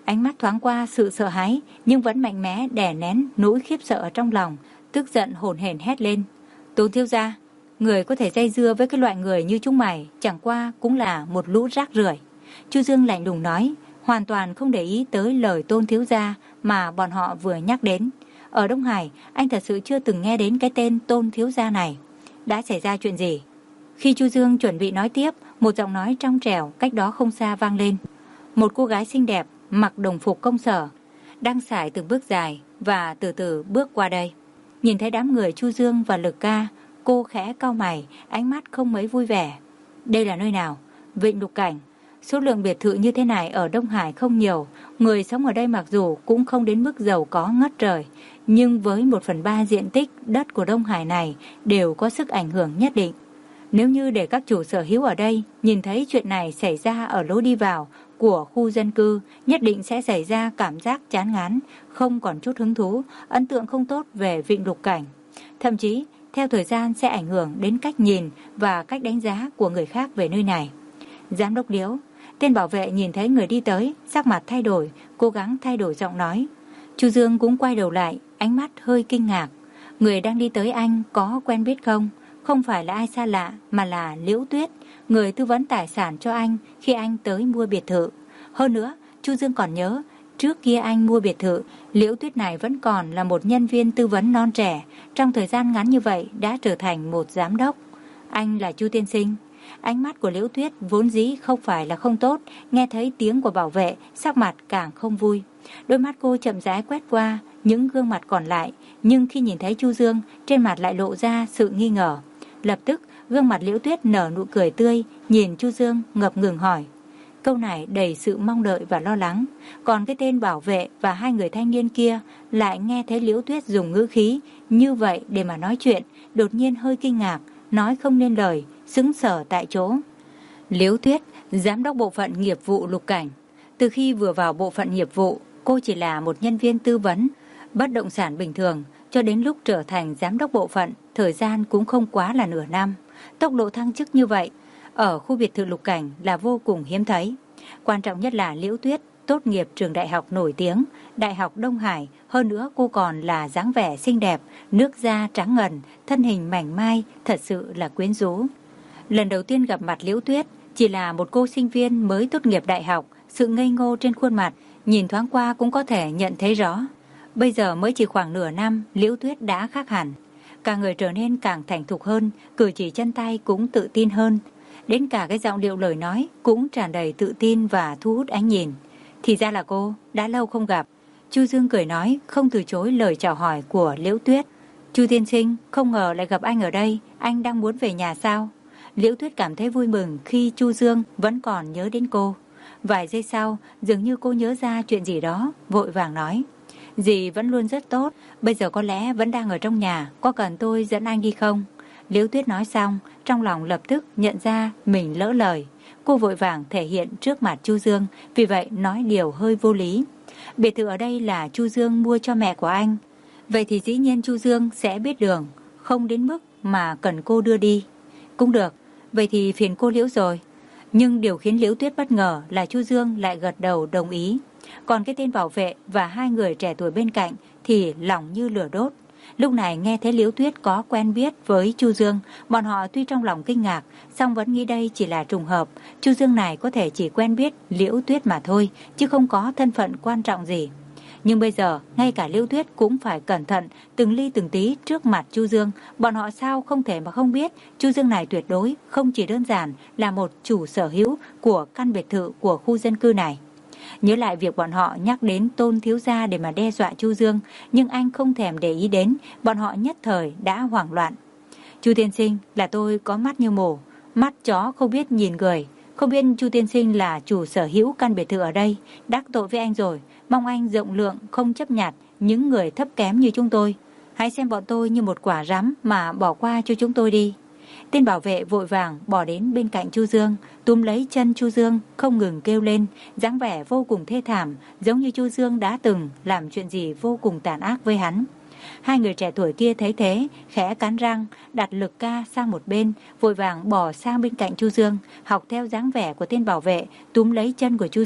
Ánh mắt thoáng qua sự sợ hãi, nhưng vẫn mạnh mẽ đè nén nỗi khiếp sợ ở trong lòng, tức giận hổn hển hét lên. Tôn thiếu gia, người có thể dây dưa với cái loại người như chúng mày, chẳng qua cũng là một lũ rác rưởi. Chu Dương lạnh lùng nói, hoàn toàn không để ý tới lời Tôn thiếu gia mà bọn họ vừa nhắc đến. Ở Đông Hải, anh thật sự chưa từng nghe đến cái tên Tôn thiếu gia này. Đã xảy ra chuyện gì? Khi Chu Dương chuẩn bị nói tiếp, một giọng nói trong trẻo cách đó không xa vang lên. Một cô gái xinh đẹp, mặc đồng phục công sở, đang sải từng bước dài và từ từ bước qua đây. Nhìn thấy đám người Chu Dương và Lực Ca, cô khẽ cau mày, ánh mắt không mấy vui vẻ. Đây là nơi nào? Vịnh Lục Cảnh. Số lượng biệt thự như thế này ở Đông Hải không nhiều, người sống ở đây mặc dù cũng không đến mức giàu có ngất trời, nhưng với một phần ba diện tích đất của Đông Hải này đều có sức ảnh hưởng nhất định. Nếu như để các chủ sở hữu ở đây nhìn thấy chuyện này xảy ra ở lối đi vào của khu dân cư, nhất định sẽ xảy ra cảm giác chán ngán, không còn chút hứng thú, ấn tượng không tốt về Vịnh Lục Cảnh. Thậm chí, theo thời gian sẽ ảnh hưởng đến cách nhìn và cách đánh giá của người khác về nơi này. Giám đốc Liễu, tên bảo vệ nhìn thấy người đi tới, sắc mặt thay đổi, cố gắng thay đổi giọng nói. Chu Dương cũng quay đầu lại, ánh mắt hơi kinh ngạc. Người đang đi tới anh có quen biết không? Không phải là ai xa lạ mà là Liễu Tuyết, người tư vấn tài sản cho anh khi anh tới mua biệt thự. Hơn nữa, Chu Dương còn nhớ, trước kia anh mua biệt thự, Liễu Tuyết này vẫn còn là một nhân viên tư vấn non trẻ, trong thời gian ngắn như vậy đã trở thành một giám đốc. Anh là Chu tiên sinh. Ánh mắt của Liễu Tuyết vốn dĩ không phải là không tốt, nghe thấy tiếng của bảo vệ, sắc mặt càng không vui. Đôi mắt cô chậm rãi quét qua những gương mặt còn lại, nhưng khi nhìn thấy Chu Dương, trên mặt lại lộ ra sự nghi ngờ. Lập tức, gương mặt Liễu Tuyết nở nụ cười tươi, nhìn Chu Dương ngập ngừng hỏi. Câu này đầy sự mong đợi và lo lắng. Còn cái tên bảo vệ và hai người thanh niên kia lại nghe thấy Liễu Tuyết dùng ngữ khí như vậy để mà nói chuyện, đột nhiên hơi kinh ngạc, nói không nên lời, sững sờ tại chỗ. Liễu Tuyết, giám đốc bộ phận nghiệp vụ Lục Cảnh. Từ khi vừa vào bộ phận nghiệp vụ, cô chỉ là một nhân viên tư vấn bất động sản bình thường, cho đến lúc trở thành giám đốc bộ phận, thời gian cũng không quá là nửa năm. Tốc độ thăng chức như vậy ở khu biệt thự Lục Cảnh là vô cùng hiếm thấy. Quan trọng nhất là Liễu Tuyết tốt nghiệp trường đại học nổi tiếng, Đại học Đông Hải, hơn nữa cô còn là dáng vẻ xinh đẹp, nước da trắng ngần, thân hình mảnh mai, thật sự là quyến rũ. Lần đầu tiên gặp mặt Liễu Tuyết, chỉ là một cô sinh viên mới tốt nghiệp đại học, sự ngây ngô trên khuôn mặt, nhìn thoáng qua cũng có thể nhận thấy rõ. Bây giờ mới chỉ khoảng nửa năm, Liễu Tuyết đã khác hẳn. Cả người trở nên càng thành thục hơn, cử chỉ chân tay cũng tự tin hơn. Đến cả cái giọng điệu lời nói cũng tràn đầy tự tin và thu hút ánh nhìn. Thì ra là cô, đã lâu không gặp. Chu Dương cười nói, không từ chối lời chào hỏi của Liễu Tuyết. Chu tiên sinh, không ngờ lại gặp anh ở đây, anh đang muốn về nhà sao? Liễu Tuyết cảm thấy vui mừng khi Chu Dương vẫn còn nhớ đến cô. Vài giây sau, dường như cô nhớ ra chuyện gì đó, vội vàng nói. Dì vẫn luôn rất tốt, bây giờ có lẽ vẫn đang ở trong nhà, có cần tôi dẫn anh đi không? Liễu Tuyết nói xong, trong lòng lập tức nhận ra mình lỡ lời. Cô vội vàng thể hiện trước mặt Chu Dương, vì vậy nói điều hơi vô lý. Biệt thự ở đây là Chu Dương mua cho mẹ của anh. Vậy thì dĩ nhiên Chu Dương sẽ biết đường, không đến mức mà cần cô đưa đi. Cũng được, vậy thì phiền cô Liễu rồi. Nhưng điều khiến Liễu Tuyết bất ngờ là Chu Dương lại gật đầu đồng ý. Còn cái tên bảo vệ và hai người trẻ tuổi bên cạnh thì lòng như lửa đốt. Lúc này nghe thấy Liễu Tuyết có quen biết với Chu Dương, bọn họ tuy trong lòng kinh ngạc, song vẫn nghĩ đây chỉ là trùng hợp. Chu Dương này có thể chỉ quen biết Liễu Tuyết mà thôi, chứ không có thân phận quan trọng gì. Nhưng bây giờ, ngay cả Liễu Tuyết cũng phải cẩn thận, từng ly từng tí trước mặt Chu Dương. Bọn họ sao không thể mà không biết, Chu Dương này tuyệt đối không chỉ đơn giản là một chủ sở hữu của căn biệt thự của khu dân cư này. Nhớ lại việc bọn họ nhắc đến Tôn thiếu gia để mà đe dọa Chu Dương, nhưng anh không thèm để ý đến, bọn họ nhất thời đã hoảng loạn. Chu tiên sinh, là tôi có mắt như mổ, mắt chó không biết nhìn người. Không biết Chu tiên sinh là chủ sở hữu căn biệt thự ở đây, đắc tội với anh rồi, mong anh rộng lượng không chấp nhặt những người thấp kém như chúng tôi. Hãy xem bọn tôi như một quả rắm mà bỏ qua cho chúng tôi đi. Tên bảo vệ vội vàng bỏ đến bên cạnh Chu Dương, túm lấy chân Chu Dương, không ngừng kêu lên, dáng vẻ vô cùng thê thảm, giống như Chu Dương đã từng làm chuyện gì vô cùng tàn ác với hắn. Hai người trẻ tuổi kia thấy thế, khẽ cắn răng, đặt Lực Ca sang một bên, vội vàng bỏ sang bên cạnh Chu Dương, học theo dáng vẻ của tên bảo vệ, túm lấy chân của Chu Dương,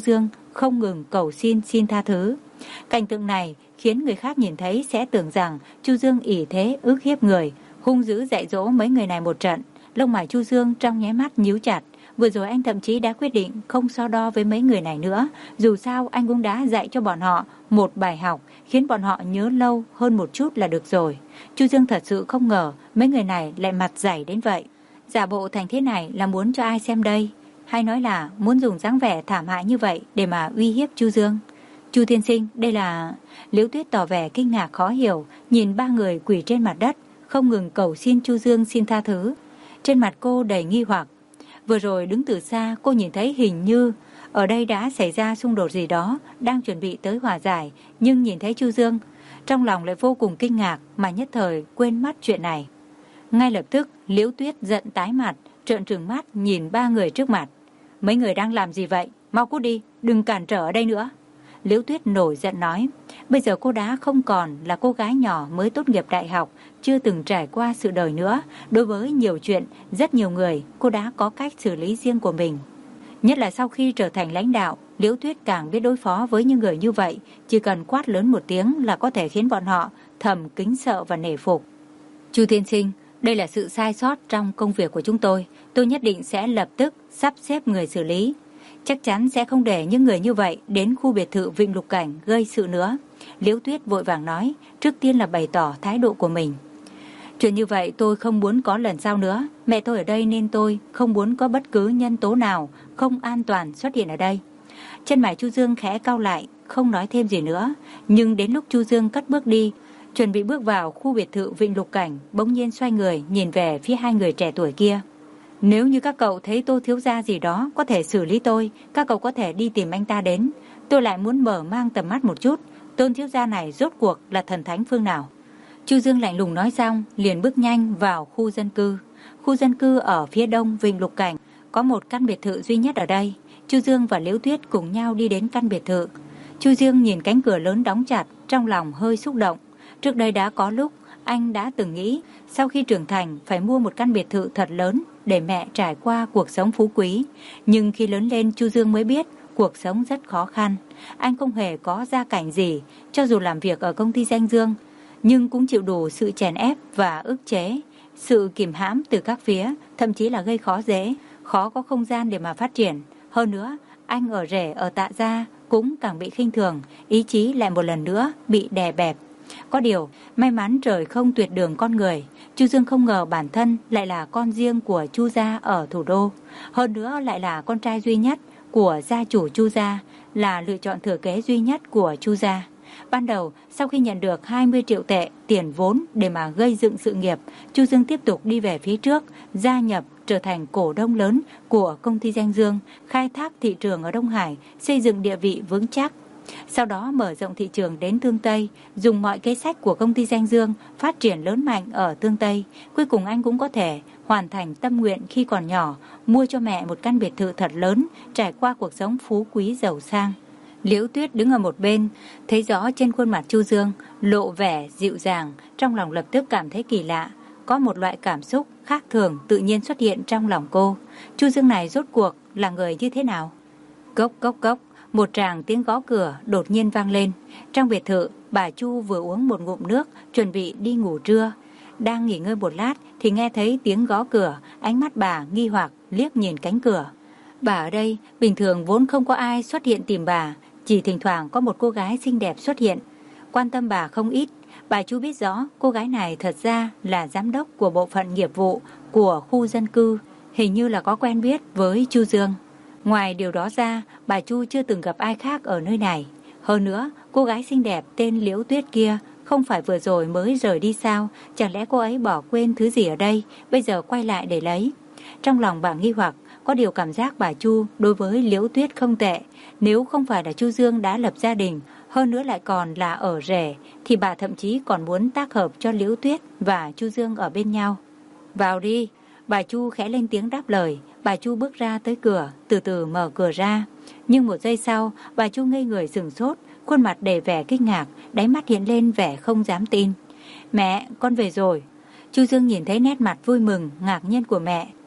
không ngừng cầu xin xin tha thứ. Cảnh tượng này khiến người khác nhìn thấy sẽ tưởng rằng Chu Dương ỷ thế ức hiếp người, hung dữ dạy dỗ mấy người này một trận. Lông mày Chu Dương trong nháy mắt nhíu chặt. Vừa rồi anh thậm chí đã quyết định không so đo với mấy người này nữa. Dù sao anh cũng đã dạy cho bọn họ một bài học, khiến bọn họ nhớ lâu hơn một chút là được rồi. Chu Dương thật sự không ngờ mấy người này lại mặt dày đến vậy. Giả bộ thành thế này là muốn cho ai xem đây? Hay nói là muốn dùng dáng vẻ thảm hại như vậy để mà uy hiếp Chu Dương? Chu tiên sinh, đây là... Liễu Tuyết tỏ vẻ kinh ngạc khó hiểu, nhìn ba người quỳ trên mặt đất, không ngừng cầu xin Chu Dương xin tha thứ. Trên mặt cô đầy nghi hoặc. Vừa rồi đứng từ xa cô nhìn thấy hình như ở đây đã xảy ra xung đột gì đó, đang chuẩn bị tới hòa giải, nhưng nhìn thấy Chu Dương, trong lòng lại vô cùng kinh ngạc mà nhất thời quên mất chuyện này. Ngay lập tức Liễu Tuyết giận tái mặt, trợn trừng mắt nhìn ba người trước mặt. Mấy người đang làm gì vậy? Mau cút đi, đừng cản trở ở đây nữa. Liễu Tuyết nổi giận nói. Bây giờ cô đã không còn là cô gái nhỏ mới tốt nghiệp đại học, chưa từng trải qua sự đời nữa. Đối với nhiều chuyện, rất nhiều người, cô đã có cách xử lý riêng của mình. Nhất là sau khi trở thành lãnh đạo, Liễu Tuyết càng biết đối phó với những người như vậy. Chỉ cần quát lớn một tiếng là có thể khiến bọn họ thầm kính sợ và nể phục. Chu tiên sinh, đây là sự sai sót trong công việc của chúng tôi. Tôi nhất định sẽ lập tức sắp xếp người xử lý. Chắc chắn sẽ không để những người như vậy đến khu biệt thự Vịnh Lục Cảnh gây sự nữa. Liễu Tuyết vội vàng nói, trước tiên là bày tỏ thái độ của mình. Chuyện như vậy tôi không muốn có lần sau nữa. Mẹ tôi ở đây nên tôi không muốn có bất cứ nhân tố nào không an toàn xuất hiện ở đây. Chân mày Chu Dương khẽ cau lại, không nói thêm gì nữa. Nhưng đến lúc Chu Dương cất bước đi, chuẩn bị bước vào khu biệt thự Vịnh Lục Cảnh, bỗng nhiên xoay người nhìn về phía hai người trẻ tuổi kia. Nếu như các cậu thấy Tô thiếu gia gì đó có thể xử lý tôi, các cậu có thể đi tìm anh ta đến. Tôi lại muốn mở mang tầm mắt một chút, Tôn thiếu gia này rốt cuộc là thần thánh phương nào? Chu Dương lạnh lùng nói xong, liền bước nhanh vào khu dân cư. Khu dân cư ở phía đông Vịnh Lục Cảnh, có một căn biệt thự duy nhất ở đây. Chu Dương và Liễu Tuyết cùng nhau đi đến căn biệt thự. Chu Dương nhìn cánh cửa lớn đóng chặt, trong lòng hơi xúc động. Trước đây đã có lúc anh đã từng nghĩ sau khi trưởng thành phải mua một căn biệt thự thật lớn để mẹ trải qua cuộc sống phú quý. Nhưng khi lớn lên, Chu Dương mới biết cuộc sống rất khó khăn. Anh không hề có gia cảnh gì, cho dù làm việc ở công ty danh dương, nhưng cũng chịu đủ sự chèn ép và ức chế, sự kìm hãm từ các phía, thậm chí là gây khó dễ, khó có không gian để mà phát triển. Hơn nữa, anh ở rể ở Tạ gia cũng càng bị khinh thường, ý chí lại một lần nữa bị đè bẹp. Có điều, may mắn trời không tuyệt đường con người. Chu Dương không ngờ bản thân lại là con riêng của Chu gia ở thủ đô. Hơn nữa lại là con trai duy nhất của gia chủ Chu gia, là lựa chọn thừa kế duy nhất của Chu gia. Ban đầu, sau khi nhận được hai mươi triệu tệ tiền vốn để mà gây dựng sự nghiệp, Chu Dương tiếp tục đi về phía trước, gia nhập trở thành cổ đông lớn của công ty danh dương, khai thác thị trường ở Đông Hải, xây dựng địa vị vững chắc. Sau đó mở rộng thị trường đến Tương Tây, dùng mọi kế sách của công ty danh dương phát triển lớn mạnh ở Tương Tây. Cuối cùng anh cũng có thể hoàn thành tâm nguyện khi còn nhỏ, mua cho mẹ một căn biệt thự thật lớn, trải qua cuộc sống phú quý giàu sang. Liễu Tuyết đứng ở một bên, thấy rõ trên khuôn mặt Chu Dương lộ vẻ dịu dàng, trong lòng lập tức cảm thấy kỳ lạ. Có một loại cảm xúc khác thường tự nhiên xuất hiện trong lòng cô. Chu Dương này rốt cuộc là người như thế nào? Cốc cốc cốc, một tràng tiếng gõ cửa đột nhiên vang lên. Trong biệt thự, bà Chu vừa uống một ngụm nước, chuẩn bị đi ngủ trưa. Đang nghỉ ngơi một lát thì nghe thấy tiếng gõ cửa, ánh mắt bà nghi hoặc liếc nhìn cánh cửa. Bà ở đây, bình thường vốn không có ai xuất hiện tìm bà, chỉ thỉnh thoảng có một cô gái xinh đẹp xuất hiện, quan tâm bà không ít. Bà Chu biết rõ cô gái này thật ra là giám đốc của bộ phận nghiệp vụ của khu dân cư, hình như là có quen biết với Chu Dương. Ngoài điều đó ra, bà Chu chưa từng gặp ai khác ở nơi này. Hơn nữa, cô gái xinh đẹp tên Liễu Tuyết kia không phải vừa rồi mới rời đi sao? Chẳng lẽ cô ấy bỏ quên thứ gì ở đây, bây giờ quay lại để lấy? Trong lòng bà nghi hoặc, có điều cảm giác bà Chu đối với Liễu Tuyết không tệ. Nếu không phải là Chu Dương đã lập gia đình, hơn nữa lại còn là ở rể, thì bà thậm chí còn muốn tác hợp cho Liễu Tuyết và Chu Dương ở bên nhau. Vào đi, bà Chu khẽ lên tiếng đáp lời. Bà Chu bước ra tới cửa, từ từ mở cửa ra. Nhưng một giây sau, bà Chu ngây người sửng sốt, khuôn mặt đầy vẻ kinh ngạc, đáy mắt hiện lên vẻ không dám tin. Mẹ, con về rồi. Chu Dương nhìn thấy nét mặt vui mừng, ngạc nhiên của mẹ.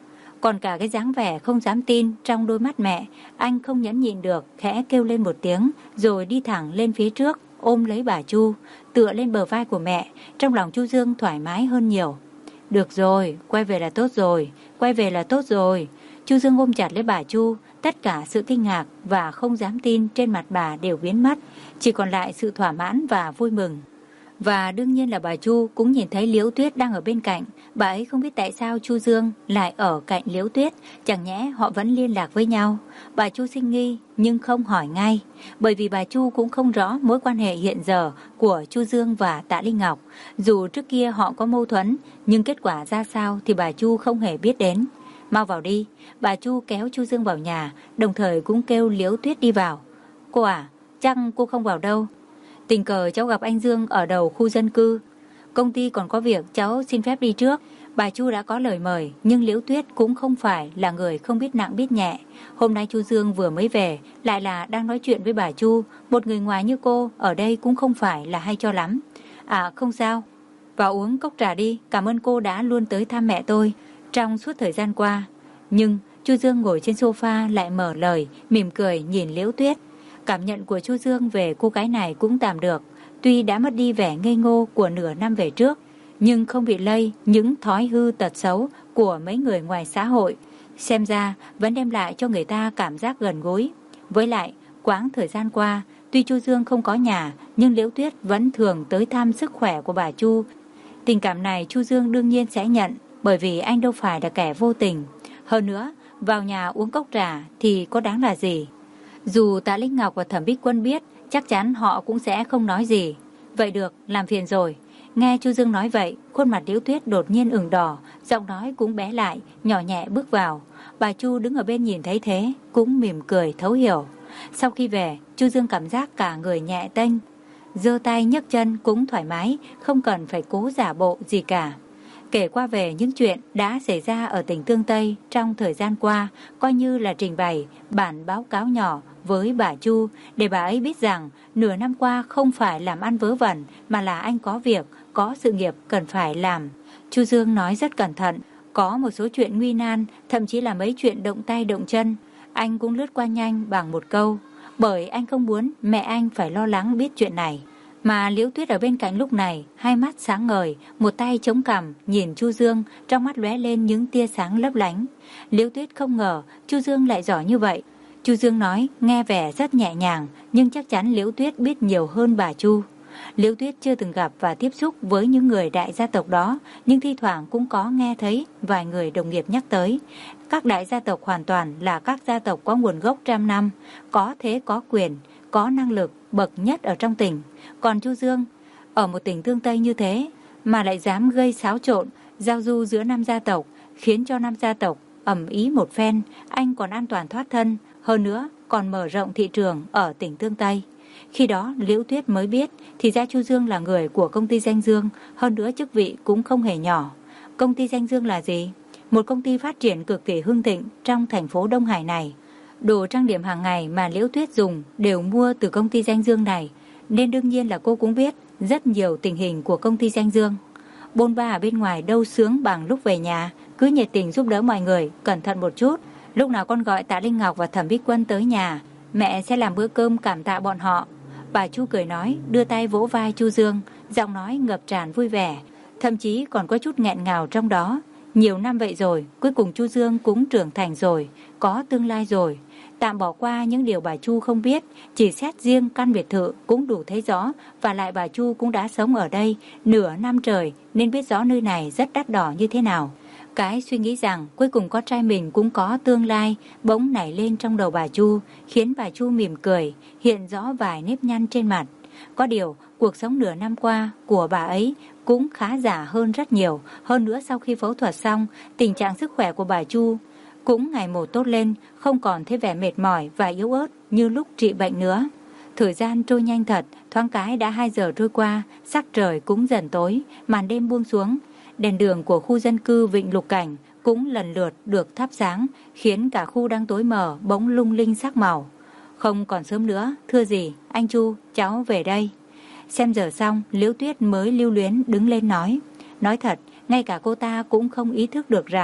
Còn cả cái dáng vẻ không dám tin trong đôi mắt mẹ, anh không nhẫn nhịn được, khẽ kêu lên một tiếng, rồi đi thẳng lên phía trước, ôm lấy bà Chu, tựa lên bờ vai của mẹ. Trong lòng Chu Dương thoải mái hơn nhiều. Được rồi, quay về là tốt rồi, quay về là tốt rồi. Chu Dương ôm chặt lấy bà Chu, tất cả sự kinh ngạc và không dám tin trên mặt bà đều biến mất, chỉ còn lại sự thỏa mãn và vui mừng. Và đương nhiên là bà Chu cũng nhìn thấy Liễu Tuyết đang ở bên cạnh. Bà ấy không biết tại sao Chu Dương lại ở cạnh Liễu Tuyết, chẳng nhẽ họ vẫn liên lạc với nhau. Bà Chu sinh nghi nhưng không hỏi ngay, bởi vì bà Chu cũng không rõ mối quan hệ hiện giờ của Chu Dương và Tạ Linh Ngọc. Dù trước kia họ có mâu thuẫn, nhưng kết quả ra sao thì bà Chu không hề biết đến. Mau vào đi, bà Chu kéo Chu Dương vào nhà, đồng thời cũng kêu Liễu Tuyết đi vào. Cô à, chắc cô không vào đâu. Tình cờ cháu gặp anh Dương ở đầu khu dân cư. Công ty còn có việc, cháu xin phép đi trước. Bà Chu đã có lời mời, nhưng Liễu Tuyết cũng không phải là người không biết nặng biết nhẹ. Hôm nay Chu Dương vừa mới về, lại là đang nói chuyện với bà Chu. Một người ngoài như cô ở đây cũng không phải là hay cho lắm. À không sao, vào uống cốc trà đi. Cảm ơn cô đã luôn tới thăm mẹ tôi trong suốt thời gian qua. Nhưng Chu Dương ngồi trên sofa lại mở lời, mỉm cười nhìn Liễu Tuyết. Cảm nhận của Chu Dương về cô gái này cũng tạm được. Tuy đã mất đi vẻ ngây ngô của nửa năm về trước, nhưng không bị lây những thói hư tật xấu của mấy người ngoài xã hội. Xem ra vẫn đem lại cho người ta cảm giác gần gũi. Với lại, quãng thời gian qua, tuy Chu Dương không có nhà, nhưng Liễu Tuyết vẫn thường tới thăm sức khỏe của bà Chu. Tình cảm này Chu Dương đương nhiên sẽ nhận, bởi vì anh đâu phải là kẻ vô tình. Hơn nữa, vào nhà uống cốc trà thì có đáng là gì. Dù Tạ Linh Ngọc và Thẩm Bích Quân biết, chắc chắn họ cũng sẽ không nói gì. Vậy được, làm phiền rồi. Nghe Chu Dương nói vậy, khuôn mặt Liễu Tuyết đột nhiên ửng đỏ, giọng nói cũng bé lại, nhỏ nhẹ bước vào. Bà Chu đứng ở bên nhìn thấy thế, cũng mỉm cười thấu hiểu. Sau khi về, Chu Dương cảm giác cả người nhẹ tênh, giơ tay nhấc chân cũng thoải mái, không cần phải cố giả bộ gì cả. Kể qua về những chuyện đã xảy ra ở tỉnh Tương Tây trong thời gian qua, coi như là trình bày bản báo cáo nhỏ với bà Chu, để bà ấy biết rằng nửa năm qua không phải làm ăn vớ vẩn, mà là anh có việc, có sự nghiệp cần phải làm. Chu Dương nói rất cẩn thận, có một số chuyện nguy nan, thậm chí là mấy chuyện động tay động chân, anh cũng lướt qua nhanh bằng một câu, bởi anh không muốn mẹ anh phải lo lắng biết chuyện này. Mà Liễu Tuyết ở bên cạnh lúc này, hai mắt sáng ngời, một tay chống cằm nhìn Chu Dương, trong mắt lóe lên những tia sáng lấp lánh. Liễu Tuyết không ngờ Chu Dương lại giỏi như vậy. Chu Dương nói nghe vẻ rất nhẹ nhàng, nhưng chắc chắn Liễu Tuyết biết nhiều hơn bà Chu. Liễu Tuyết chưa từng gặp và tiếp xúc với những người đại gia tộc đó, nhưng thi thoảng cũng có nghe thấy vài người đồng nghiệp nhắc tới. Các đại gia tộc hoàn toàn là các gia tộc có nguồn gốc trăm năm, có thế có quyền, có năng lực bậc nhất ở trong tỉnh. Còn Chu Dương, ở một tỉnh Tương Tây như thế, mà lại dám gây xáo trộn, giao du giữa năm gia tộc, khiến cho năm gia tộc ầm ĩ một phen, anh còn an toàn thoát thân, hơn nữa còn mở rộng thị trường ở tỉnh Tương Tây. Khi đó Liễu Tuyết mới biết, thì ra Chu Dương là người của công ty Danh Dương, hơn nữa chức vị cũng không hề nhỏ. Công ty Danh Dương là gì? Một công ty phát triển cực kỳ hưng thịnh trong thành phố Đông Hải này. Đồ trang điểm hàng ngày mà Liễu Tuyết dùng đều mua từ công ty Danh Dương này, nên đương nhiên là cô cũng biết rất nhiều tình hình của công ty Danh Dương. Bôn ba ở bên ngoài đâu sướng bằng lúc về nhà, cứ nhiệt tình giúp đỡ mọi người, cẩn thận một chút. Lúc nào con gọi Tạ Linh Ngọc và Thẩm Bích Quân tới nhà, mẹ sẽ làm bữa cơm cảm tạ bọn họ. Bà Chu cười nói, đưa tay vỗ vai Chu Dương, giọng nói ngập tràn vui vẻ, thậm chí còn có chút nghẹn ngào trong đó. Nhiều năm vậy rồi, cuối cùng Chu Dương cũng trưởng thành rồi, có tương lai rồi. Tạm bỏ qua những điều bà Chu không biết, chỉ xét riêng căn biệt thự cũng đủ thấy rõ, và lại bà Chu cũng đã sống ở đây nửa năm trời nên biết rõ nơi này rất đắt đỏ như thế nào. Cái suy nghĩ rằng cuối cùng con trai mình cũng có tương lai bỗng nảy lên trong đầu bà Chu, khiến bà Chu mỉm cười, hiện rõ vài nếp nhăn trên mặt. Có điều, cuộc sống nửa năm qua của bà ấy cũng khá giả hơn rất nhiều. Hơn nữa sau khi phẫu thuật xong, tình trạng sức khỏe của bà Chu cũng ngày một tốt lên, không còn thấy vẻ mệt mỏi và yếu ớt như lúc trị bệnh nữa. Thời gian trôi nhanh thật, thoáng cái đã hai giờ trôi qua, sắc trời cũng dần tối, màn đêm buông xuống. Đèn đường của khu dân cư Vịnh Lục Cảnh cũng lần lượt được thắp sáng, khiến cả khu đang tối mờ bỗng lung linh sắc màu. Không còn sớm nữa, thưa gì, anh Chu, cháu về đây. Xem giờ xong, Liễu Tuyết mới lưu luyến đứng lên nói. Nói thật, ngay cả cô ta cũng không ý thức được rằng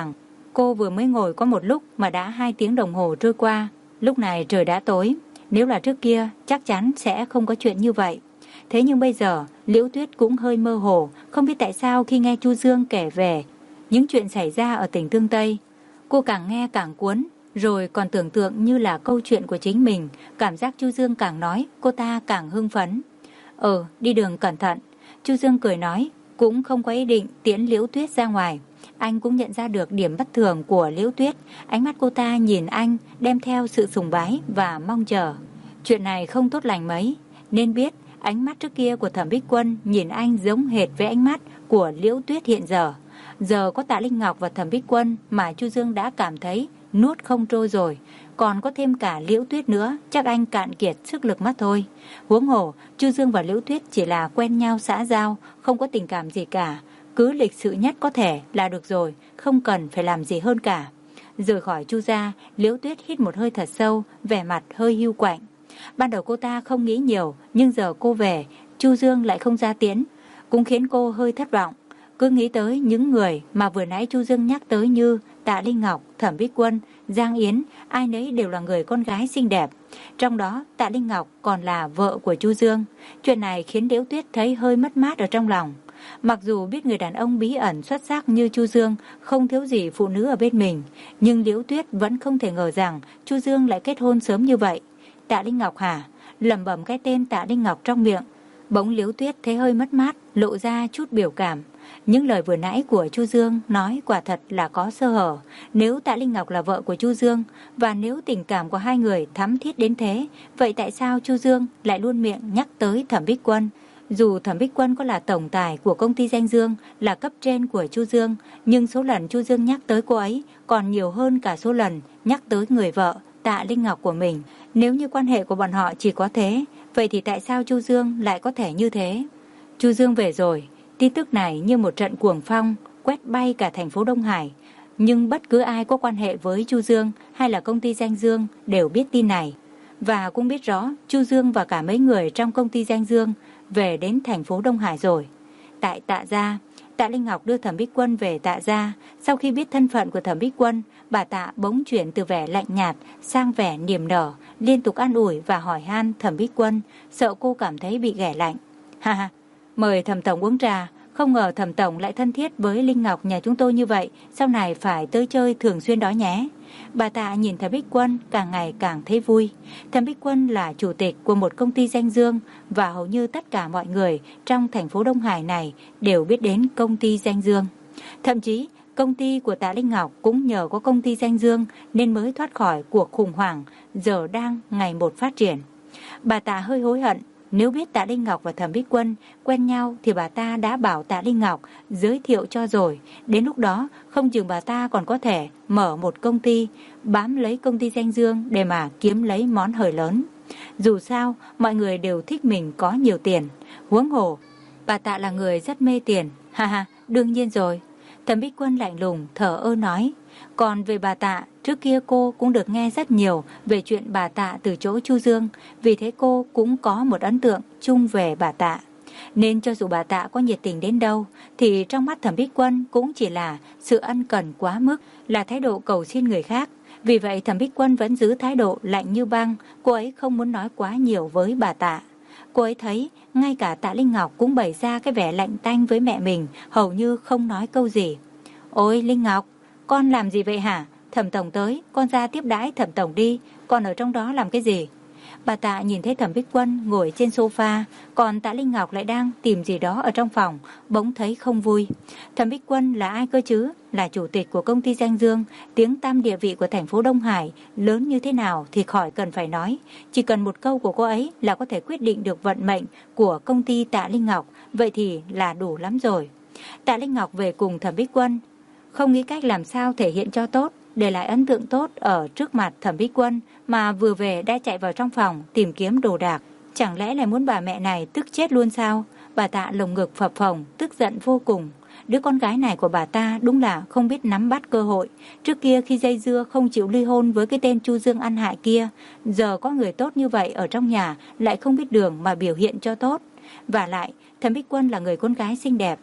Cô vừa mới ngồi có một lúc mà đã hai tiếng đồng hồ trôi qua. Lúc này trời đã tối. Nếu là trước kia chắc chắn sẽ không có chuyện như vậy. Thế nhưng bây giờ Liễu Tuyết cũng hơi mơ hồ. Không biết tại sao khi nghe Chu Dương kể về những chuyện xảy ra ở tỉnh Tương Tây, cô càng nghe càng cuốn, rồi còn tưởng tượng như là câu chuyện của chính mình. Cảm giác Chu Dương càng nói, cô ta càng hưng phấn. Ừ, đi đường cẩn thận. Chu Dương cười nói, cũng không có ý định tiễn Liễu Tuyết ra ngoài. Anh cũng nhận ra được điểm bất thường của Liễu Tuyết. Ánh mắt cô ta nhìn anh đem theo sự sùng bái và mong chờ. Chuyện này không tốt lành mấy. Nên biết ánh mắt trước kia của Thẩm Bích Quân nhìn anh giống hệt với ánh mắt của Liễu Tuyết hiện giờ. Giờ có Tạ Linh Ngọc và Thẩm Bích Quân mà Chu Dương đã cảm thấy nuốt không trôi rồi. Còn có thêm cả Liễu Tuyết nữa, chắc anh cạn kiệt sức lực mất thôi. Huống hồ, Chu Dương và Liễu Tuyết chỉ là quen nhau xã giao, không có tình cảm gì cả. Cứ lịch sự nhất có thể là được rồi, không cần phải làm gì hơn cả. Rời khỏi Chu gia, Liễu Tuyết hít một hơi thật sâu, vẻ mặt hơi hiu quạnh. Ban đầu cô ta không nghĩ nhiều, nhưng giờ cô về, Chu Dương lại không ra tiễn, cũng khiến cô hơi thất vọng. Cứ nghĩ tới những người mà vừa nãy Chu Dương nhắc tới như Tạ Linh Ngọc, Thẩm Bích Quân, Giang Yến, ai nấy đều là người con gái xinh đẹp. Trong đó Tạ Linh Ngọc còn là vợ của Chu Dương. Chuyện này khiến Liễu Tuyết thấy hơi mất mát ở trong lòng. Mặc dù biết người đàn ông bí ẩn xuất sắc như Chu Dương không thiếu gì phụ nữ ở bên mình, nhưng Liễu Tuyết vẫn không thể ngờ rằng Chu Dương lại kết hôn sớm như vậy. Tạ Linh Ngọc hả? Lẩm bẩm cái tên Tạ Linh Ngọc trong miệng. Bỗng Liễu Tuyết thấy hơi mất mát, lộ ra chút biểu cảm. Những lời vừa nãy của Chu Dương nói quả thật là có sơ hở. Nếu Tạ Linh Ngọc là vợ của Chu Dương, và nếu tình cảm của hai người thắm thiết đến thế, vậy tại sao Chu Dương lại luôn miệng nhắc tới Thẩm Bích Quân? Dù Thẩm Bích Quân có là tổng tài của công ty Danh Dương, là cấp trên của Chu Dương, nhưng số lần Chu Dương nhắc tới cô ấy còn nhiều hơn cả số lần nhắc tới người vợ Tạ Linh Ngọc của mình. Nếu như quan hệ của bọn họ chỉ có thế, vậy thì tại sao Chu Dương lại có thể như thế? Chu Dương về rồi. Tin tức này như một trận cuồng phong quét bay cả thành phố Đông Hải. Nhưng bất cứ ai có quan hệ với Chu Dương hay là công ty Danh Dương đều biết tin này. Và cũng biết rõ Chu Dương và cả mấy người trong công ty Danh Dương về đến thành phố Đông Hải rồi. Tại Tạ gia, Tạ Linh Ngọc đưa Thẩm Bích Quân về Tạ gia. Sau khi biết thân phận của Thẩm Bích Quân, bà Tạ bỗng chuyển từ vẻ lạnh nhạt sang vẻ niềm nở, liên tục an ủi và hỏi han Thẩm Bích Quân, sợ cô cảm thấy bị ghẻ lạnh. Ha ha, mời Thẩm tổng uống trà. Không ngờ Thẩm tổng lại thân thiết với Linh Ngọc nhà chúng tôi như vậy, sau này phải tới chơi thường xuyên đó nhé. Bà Tạ nhìn Thẩm Bích Quân càng ngày càng thấy vui. Thẩm Bích Quân là chủ tịch của một công ty Danh Dương, và hầu như tất cả mọi người trong thành phố Đông Hải này đều biết đến công ty Danh Dương. Thậm chí công ty của Tạ Linh Ngọc cũng nhờ có công ty Danh Dương nên mới thoát khỏi cuộc khủng hoảng giờ đang ngày một phát triển. Bà Tạ hơi hối hận. Nếu biết Tạ Linh Ngọc và Thẩm Bích Quân quen nhau thì bà ta đã bảo Tạ Linh Ngọc giới thiệu cho rồi. Đến lúc đó không chừng bà ta còn có thể mở một công ty, bám lấy công ty Danh Dương để mà kiếm lấy món hời lớn. Dù sao mọi người đều thích mình có nhiều tiền. Huống hồ bà Tạ là người rất mê tiền. Ha ha, đương nhiên rồi. Thẩm Bích Quân lạnh lùng thở ơ nói. Còn về bà Tạ, trước kia cô cũng được nghe rất nhiều về chuyện bà Tạ từ chỗ Chu Dương, vì thế cô cũng có một ấn tượng chung về bà Tạ. Nên cho dù bà Tạ có nhiệt tình đến đâu, thì trong mắt Thẩm Bích Quân cũng chỉ là sự ân cần quá mức, là thái độ cầu xin người khác. Vì vậy Thẩm Bích Quân vẫn giữ thái độ lạnh như băng, cô ấy không muốn nói quá nhiều với bà Tạ. Cô ấy thấy ngay cả Tạ Linh Ngọc cũng bày ra cái vẻ lạnh tanh với mẹ mình, hầu như không nói câu gì. Ôi Linh Ngọc, con làm gì vậy hả? Thẩm tổng tới, con ra tiếp đãi Thẩm tổng đi, con ở trong đó làm cái gì? Bà Tạ nhìn thấy Thẩm Bích Quân ngồi trên sofa, còn Tạ Linh Ngọc lại đang tìm gì đó ở trong phòng, bỗng thấy không vui. Thẩm Bích Quân là ai cơ chứ? Là chủ tịch của công ty Danh Dương, tiếng tăm địa vị của thành phố Đông Hải lớn như thế nào thì khỏi cần phải nói. Chỉ cần một câu của cô ấy là có thể quyết định được vận mệnh của công ty Tạ Linh Ngọc, vậy thì là đủ lắm rồi. Tạ Linh Ngọc về cùng Thẩm Bích Quân, không nghĩ cách làm sao thể hiện cho tốt, để lại ấn tượng tốt ở trước mặt Thẩm Bích Quân, mà vừa về đã chạy vào trong phòng tìm kiếm đồ đạc. Chẳng lẽ lại muốn bà mẹ này tức chết luôn sao? Bà Tạ lồng ngực phập phồng, tức giận vô cùng. Đứa con gái này của bà ta đúng là không biết nắm bắt cơ hội. Trước kia khi dây dưa không chịu ly hôn với cái tên Chu Dương ăn hại kia, giờ có người tốt như vậy ở trong nhà lại không biết đường mà biểu hiện cho tốt. Và lại Thẩm Bích Quân là người con gái xinh đẹp,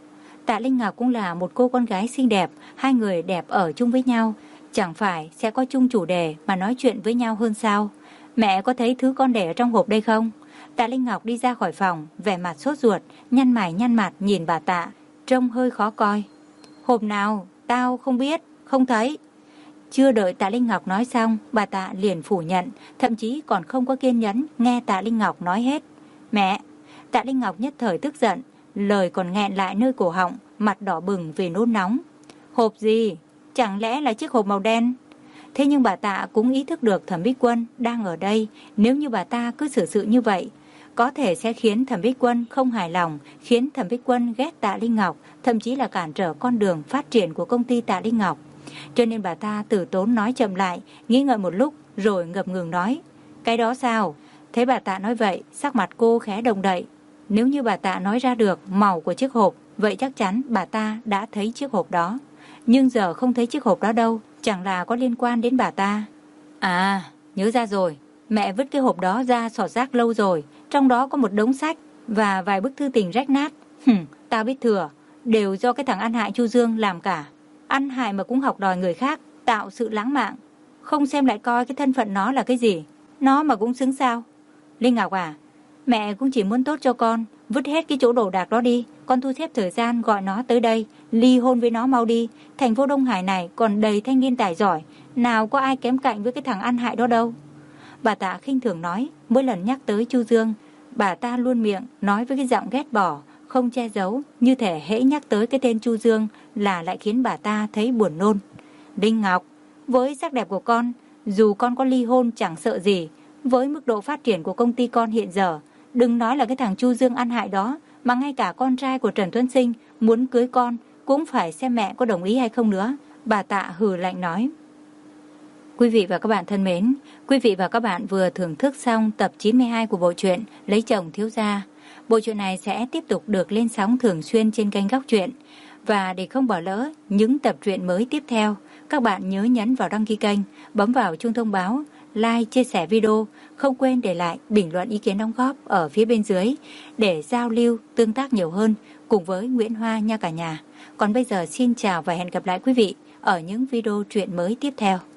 Tạ Linh Ngọc cũng là một cô con gái xinh đẹp, hai người đẹp ở chung với nhau, chẳng phải sẽ có chung chủ đề mà nói chuyện với nhau hơn sao? Mẹ có thấy thứ con để ở trong hộp đây không? Tạ Linh Ngọc đi ra khỏi phòng, vẻ mặt sốt ruột, nhăn mày nhăn mặt nhìn bà Tạ, trông hơi khó coi. Hộp nào? Tao không biết, không thấy. Chưa đợi Tạ Linh Ngọc nói xong, bà Tạ liền phủ nhận, thậm chí còn không có kiên nhẫn nghe Tạ Linh Ngọc nói hết. Mẹ! Tạ Linh Ngọc nhất thời tức giận, lời còn nghẹn lại nơi cổ họng, mặt đỏ bừng vì nôn nóng. Hộp gì? Chẳng lẽ là chiếc hộp màu đen? Thế nhưng bà Tạ cũng ý thức được Thẩm Bích Quân đang ở đây, nếu như bà ta cứ xử sự như vậy, có thể sẽ khiến Thẩm Bích Quân không hài lòng, khiến Thẩm Bích Quân ghét Tạ Linh Ngọc, thậm chí là cản trở con đường phát triển của công ty Tạ Linh Ngọc. Cho nên bà ta từ tốn nói chậm lại, nghĩ ngợi một lúc rồi ngập ngừng nói. Cái đó sao? Thế bà Tạ nói vậy, sắc mặt cô khẽ động đậy. Nếu như bà Tạ nói ra được màu của chiếc hộp, vậy chắc chắn bà ta đã thấy chiếc hộp đó. Nhưng giờ không thấy chiếc hộp đó đâu, chẳng là có liên quan đến bà ta. À, nhớ ra rồi, mẹ vứt cái hộp đó ra sọt rác lâu rồi, trong đó có một đống sách và vài bức thư tình rách nát. Hừm, tao biết thừa, đều do cái thằng ăn hại Chu Dương làm cả. Ăn hại mà cũng học đòi người khác, tạo sự lãng mạn. Không xem lại coi cái thân phận nó là cái gì, nó mà cũng xứng sao? Linh Ngọc à, mẹ cũng chỉ muốn tốt cho con, vứt hết cái chỗ đồ đạc đó đi, con thu xếp thời gian gọi nó tới đây, ly hôn với nó mau đi. Thành phố Đông Hải này còn đầy thanh niên tài giỏi, nào có ai kém cạnh với cái thằng ăn hại đó đâu. Bà Tạ khinh thường nói, mỗi lần nhắc tới Chu Dương, bà ta luôn miệng nói với cái giọng ghét bỏ, không che giấu, như thể hễ nhắc tới cái tên Chu Dương là lại khiến bà ta thấy buồn nôn. Linh Ngọc, với sắc đẹp của con, dù con có ly hôn chẳng sợ gì, với mức độ phát triển của công ty con hiện giờ, đừng nói là cái thằng Chu Dương ăn hại đó, mà ngay cả con trai của Trần Tuấn Sinh muốn cưới con cũng phải xem mẹ có đồng ý hay không nữa. Bà Tạ hừ lạnh nói. Quý vị và các bạn thân mến, quý vị và các bạn vừa thưởng thức xong tập chín mươi hai của bộ truyện Lấy chồng thiếu gia. Bộ truyện này sẽ tiếp tục được lên sóng thường xuyên trên kênh Góc Truyện. Và để không bỏ lỡ những tập truyện mới tiếp theo, các bạn nhớ nhấn vào đăng ký kênh, bấm vào chuông thông báo, like, chia sẻ video, không quên để lại bình luận ý kiến đóng góp ở phía bên dưới để giao lưu, tương tác nhiều hơn cùng với Nguyễn Hoa nha cả nhà. Còn bây giờ xin chào và hẹn gặp lại quý vị ở những video truyện mới tiếp theo.